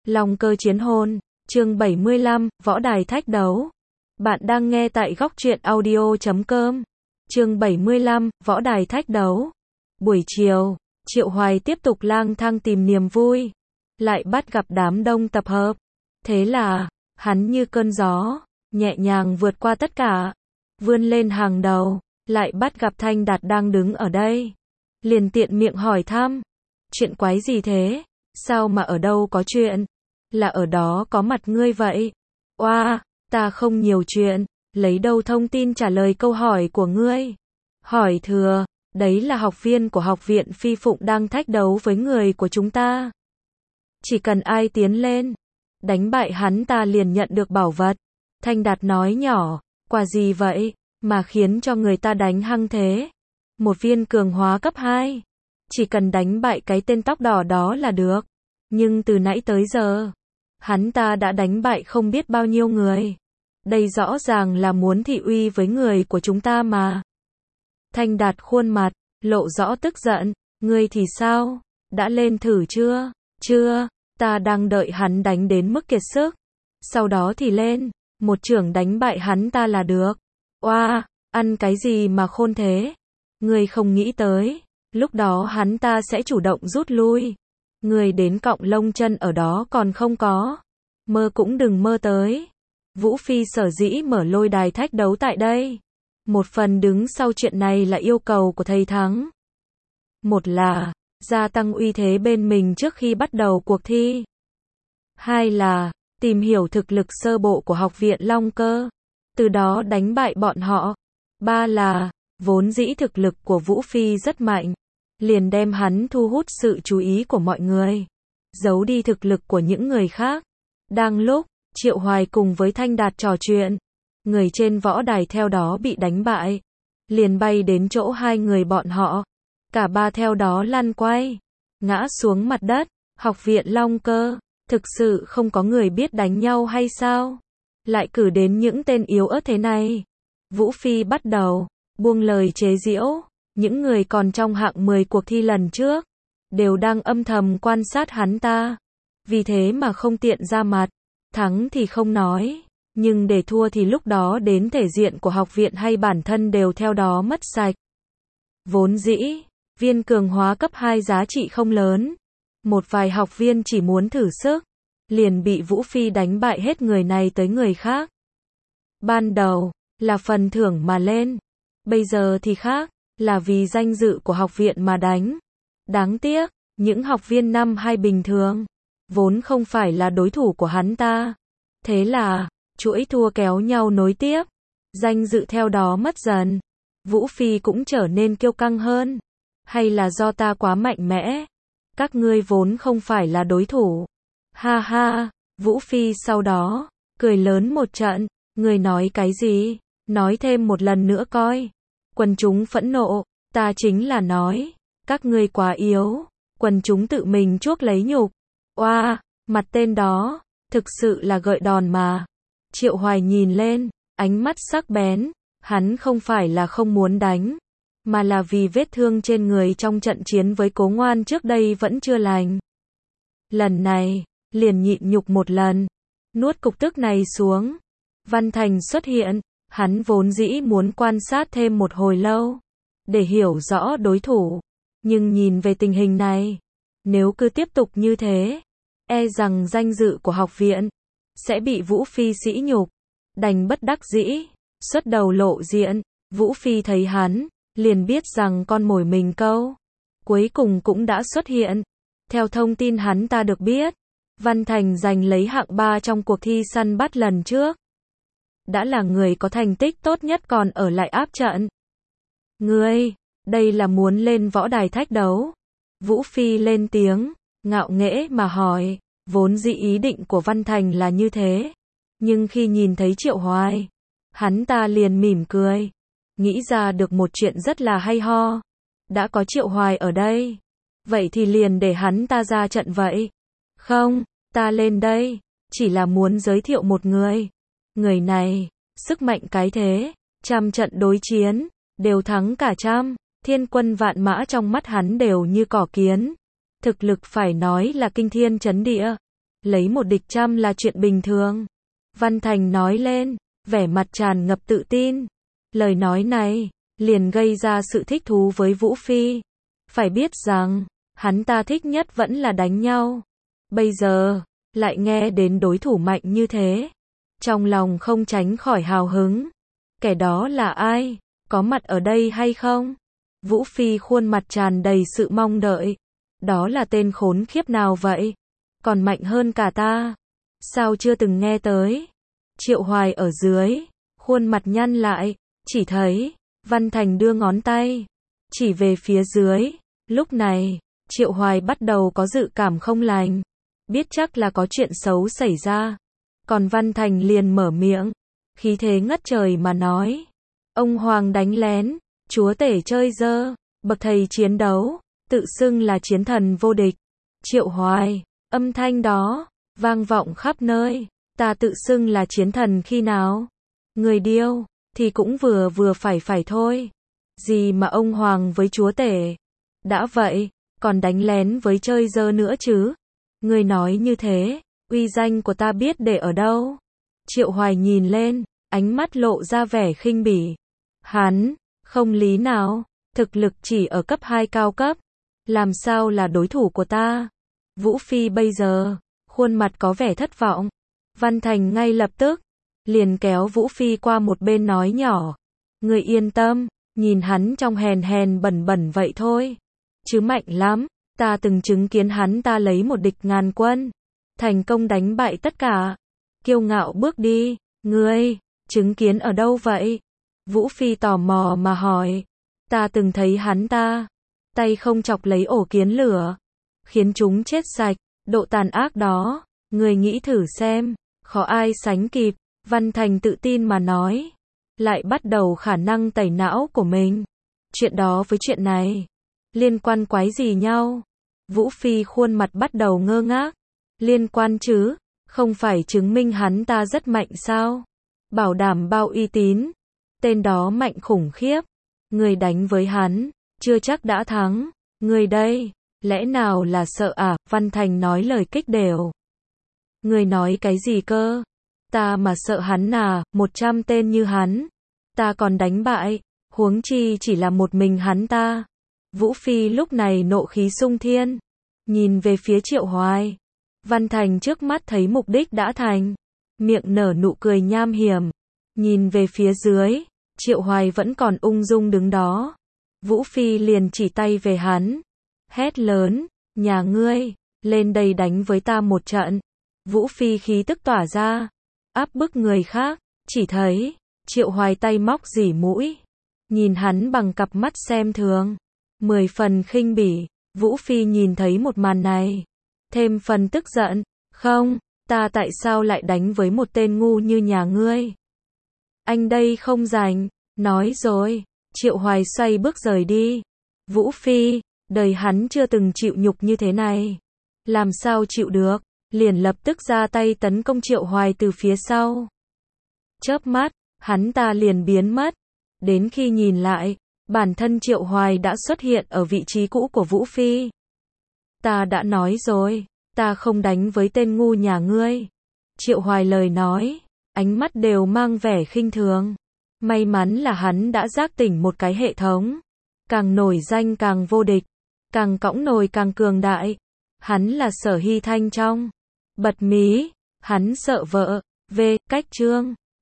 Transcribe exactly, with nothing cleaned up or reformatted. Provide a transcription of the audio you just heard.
Long cơ chiến hồn, chương bảy mươi lăm, võ đài thách đấu. Bạn đang nghe tại góc truyện audio chấm com. Chương bảy mươi lăm, võ đài thách đấu. Buổi chiều, Triệu Hoài tiếp tục lang thang tìm niềm vui, lại bắt gặp đám đông tập hợp. Thế là, hắn như cơn gió, nhẹ nhàng vượt qua tất cả, vươn lên hàng đầu, lại bắt gặp Thanh Đạt đang đứng ở đây. Liền tiện miệng hỏi thăm, chuyện quái gì thế? Sao mà ở đâu có chuyện? Là ở đó có mặt ngươi vậy? Oa, ta không nhiều chuyện, lấy đâu thông tin trả lời câu hỏi của ngươi? Hỏi thừa, đấy là học viên của học viện Phi Phụng đang thách đấu với người của chúng ta. Chỉ cần ai tiến lên, đánh bại hắn ta liền nhận được bảo vật. Thanh Đạt nói nhỏ, quà gì vậy, mà khiến cho người ta đánh hăng thế? Một viên cường hóa cấp hai. Chỉ cần đánh bại cái tên tóc đỏ đó là được. Nhưng từ nãy tới giờ, hắn ta đã đánh bại không biết bao nhiêu người. Đây rõ ràng là muốn thị uy với người của chúng ta mà. Thanh Đạt khuôn mặt, lộ rõ tức giận. Ngươi thì sao? Đã lên thử chưa? Chưa, ta đang đợi hắn đánh đến mức kiệt sức. Sau đó thì lên, một chưởng đánh bại hắn ta là được. Oa, ăn cái gì mà khôn thế? Ngươi không nghĩ tới, lúc đó hắn ta sẽ chủ động rút lui. Ngươi đến cọng lông chân ở đó còn không có. Mơ cũng đừng mơ tới. Vũ Phi sở dĩ mở lôi đài thách đấu tại đây. Một phần đứng sau chuyện này là yêu cầu của thầy Thắng. Một là, gia tăng uy thế bên mình trước khi bắt đầu cuộc thi. Hai là, tìm hiểu thực lực sơ bộ của học viện Long Cơ. Từ đó đánh bại bọn họ. Ba là, vốn dĩ thực lực của Vũ Phi rất mạnh. Liền đem hắn thu hút sự chú ý của mọi người. Giấu đi thực lực của những người khác. Đang lúc, Triệu Hoài cùng với Thanh Đạt trò chuyện. Người trên võ đài theo đó bị đánh bại. Liền bay đến chỗ hai người bọn họ. Cả ba theo đó lăn quay. Ngã xuống mặt đất. Học viện Long Cơ. Thực sự không có người biết đánh nhau hay sao? Lại cử đến những tên yếu ớt thế này. Vũ Phi bắt đầu buông lời chế giễu. Những người còn trong hạng mười cuộc thi lần trước đều đang âm thầm quan sát hắn ta. Vì thế mà không tiện ra mặt. Thắng thì không nói, nhưng để thua thì lúc đó đến thể diện của học viện hay bản thân đều theo đó mất sạch. Vốn dĩ, viên cường hóa cấp hai giá trị không lớn. Một vài học viên chỉ muốn thử sức, liền bị Vũ Phi đánh bại hết người này tới người khác. Ban đầu, là phần thưởng mà lên. Bây giờ thì khác, là vì danh dự của học viện mà đánh. Đáng tiếc, những học viên năm hai bình thường, vốn không phải là đối thủ của hắn ta. Thế là, chuỗi thua kéo nhau nối tiếp. Danh dự theo đó mất dần. Vũ Phi cũng trở nên kiêu căng hơn. Hay là do ta quá mạnh mẽ? Các ngươi vốn không phải là đối thủ. Ha ha, Vũ Phi sau đó, cười lớn một trận. Người nói cái gì? Nói thêm một lần nữa coi. Quần chúng phẫn nộ. Ta chính là nói, các ngươi quá yếu. Quần chúng tự mình chuốc lấy nhục. Oa, mặt tên đó, thực sự là gợi đòn mà. Triệu Hoài nhìn lên, ánh mắt sắc bén. Hắn không phải là không muốn đánh, mà là vì vết thương trên người trong trận chiến với Cố Ngoan trước đây vẫn chưa lành. Lần này, liền nhịn nhục một lần, nuốt cục tức này xuống. Văn Thành xuất hiện, hắn vốn dĩ muốn quan sát thêm một hồi lâu, để hiểu rõ đối thủ. Nhưng nhìn về tình hình này, nếu cứ tiếp tục như thế, e rằng danh dự của học viện sẽ bị Vũ Phi sỉ nhục. Đành bất đắc dĩ, xuất đầu lộ diện. Vũ Phi thấy hắn, liền biết rằng con mồi mình câu cuối cùng cũng đã xuất hiện. Theo thông tin hắn ta được biết, Văn Thành giành lấy hạng ba trong cuộc thi săn bắt lần trước. Đã là người có thành tích tốt nhất còn ở lại áp trận. Ngươi, đây là muốn lên võ đài thách đấu? Vũ Phi lên tiếng, ngạo nghễ mà hỏi. Vốn dĩ ý định của Văn Thành là như thế. Nhưng khi nhìn thấy Triệu Hoài, hắn ta liền mỉm cười. Nghĩ ra được một chuyện rất là hay ho. Đã có Triệu Hoài ở đây, vậy thì liền để hắn ta ra trận vậy. Không, ta lên đây, chỉ là muốn giới thiệu một người. Người này, sức mạnh cái thế, trăm trận đối chiến, đều thắng cả trăm. Thiên quân vạn mã trong mắt hắn đều như cỏ kiến. Thực lực phải nói là kinh thiên chấn địa. lấy một địch trăm là chuyện bình thường. Văn Thành nói lên, vẻ mặt tràn ngập tự tin. Lời nói này, liền gây ra sự thích thú với Vũ Phi. Phải biết rằng, hắn ta thích nhất vẫn là đánh nhau. Bây giờ, lại nghe đến đối thủ mạnh như thế. Trong lòng không tránh khỏi hào hứng. Kẻ đó là ai? Có mặt ở đây hay không? Vũ Phi khuôn mặt tràn đầy sự mong đợi. Đó là tên khốn khiếp nào vậy? Còn mạnh hơn cả ta. Sao chưa từng nghe tới? Triệu Hoài ở dưới, khuôn mặt nhăn lại, chỉ thấy, Văn Thành đưa ngón tay, chỉ về phía dưới. Lúc này, Triệu Hoài bắt đầu có dự cảm không lành, biết chắc là có chuyện xấu xảy ra. Còn Văn Thành liền mở miệng, khí thế ngất trời mà nói. Ông Hoàng đánh lén, chúa tể chơi dơ, bậc thầy chiến đấu, tự xưng là chiến thần vô địch. Triệu Hoài, âm thanh đó, vang vọng khắp nơi. Ta tự xưng là chiến thần khi nào? Người điêu, thì cũng vừa vừa phải phải thôi. Gì mà ông Hoàng với chúa tể? Đã vậy, còn đánh lén với chơi dơ nữa chứ? Người nói như thế, uy danh của ta biết để ở đâu? Triệu Hoài nhìn lên, ánh mắt lộ ra vẻ khinh bỉ. Hắn, không lý nào, thực lực chỉ ở cấp hai cao cấp. Làm sao là đối thủ của ta? Vũ Phi bây giờ, khuôn mặt có vẻ thất vọng. Văn Thành ngay lập tức, liền kéo Vũ Phi qua một bên nói nhỏ. Người yên tâm, nhìn hắn trong hèn hèn bẩn bẩn vậy thôi. Chứ mạnh lắm, ta từng chứng kiến hắn ta lấy một địch ngàn quân. Thành công đánh bại tất cả. Kiêu ngạo bước đi, ngươi, chứng kiến ở đâu vậy? Vũ Phi tò mò mà hỏi. Ta từng thấy hắn ta, tay không chọc lấy ổ kiến lửa, khiến chúng chết sạch, độ tàn ác đó, người nghĩ thử xem, khó ai sánh kịp. Văn Thành tự tin mà nói, lại bắt đầu khả năng tẩy não của mình. Chuyện đó với chuyện này, liên quan quái gì nhau? Vũ Phi khuôn mặt bắt đầu ngơ ngác. Liên quan chứ, không phải chứng minh hắn ta rất mạnh sao? Bảo đảm bao uy tín. Tên đó mạnh khủng khiếp. Người đánh với hắn, chưa chắc đã thắng. Người đây, lẽ nào là sợ à? Văn Thành nói lời kích đều. Người nói cái gì cơ? Ta mà sợ hắn à, một trăm tên như hắn. Ta còn đánh bại, huống chi chỉ là một mình hắn ta. Vũ Phi lúc này nộ khí sung thiên. Nhìn về phía Triệu Hoài. Văn Thành trước mắt thấy mục đích đã thành. Miệng nở nụ cười nham hiểm. Nhìn về phía dưới, Triệu Hoài vẫn còn ung dung đứng đó. Vũ Phi liền chỉ tay về hắn. Hét lớn, nhà ngươi, lên đây đánh với ta một trận. Vũ Phi khí tức tỏa ra, áp bức người khác, chỉ thấy, Triệu Hoài tay móc dỉ mũi. Nhìn hắn bằng cặp mắt xem thường. Mười phần khinh bỉ, Vũ Phi nhìn thấy một màn này. Thêm phần tức giận, không, ta tại sao lại đánh với một tên ngu như nhà ngươi? Anh đây không rảnh, nói rồi. Triệu Hoài xoay bước rời đi. Vũ Phi, đời hắn chưa từng chịu nhục như thế này. Làm sao chịu được, liền lập tức ra tay tấn công Triệu Hoài từ phía sau. Chớp mắt, hắn ta liền biến mất. Đến khi nhìn lại, bản thân Triệu Hoài đã xuất hiện ở vị trí cũ của Vũ Phi. Ta đã nói rồi, ta không đánh với tên ngu nhà ngươi. Triệu Hoài lời nói, ánh mắt đều mang vẻ khinh thường. May mắn là hắn đã giác tỉnh một cái hệ thống. Càng nổi danh càng vô địch, càng cõng nồi càng cường đại. Hắn là Sở Hy Thanh trong. Bật mí, hắn sợ vợ, về, cách chương.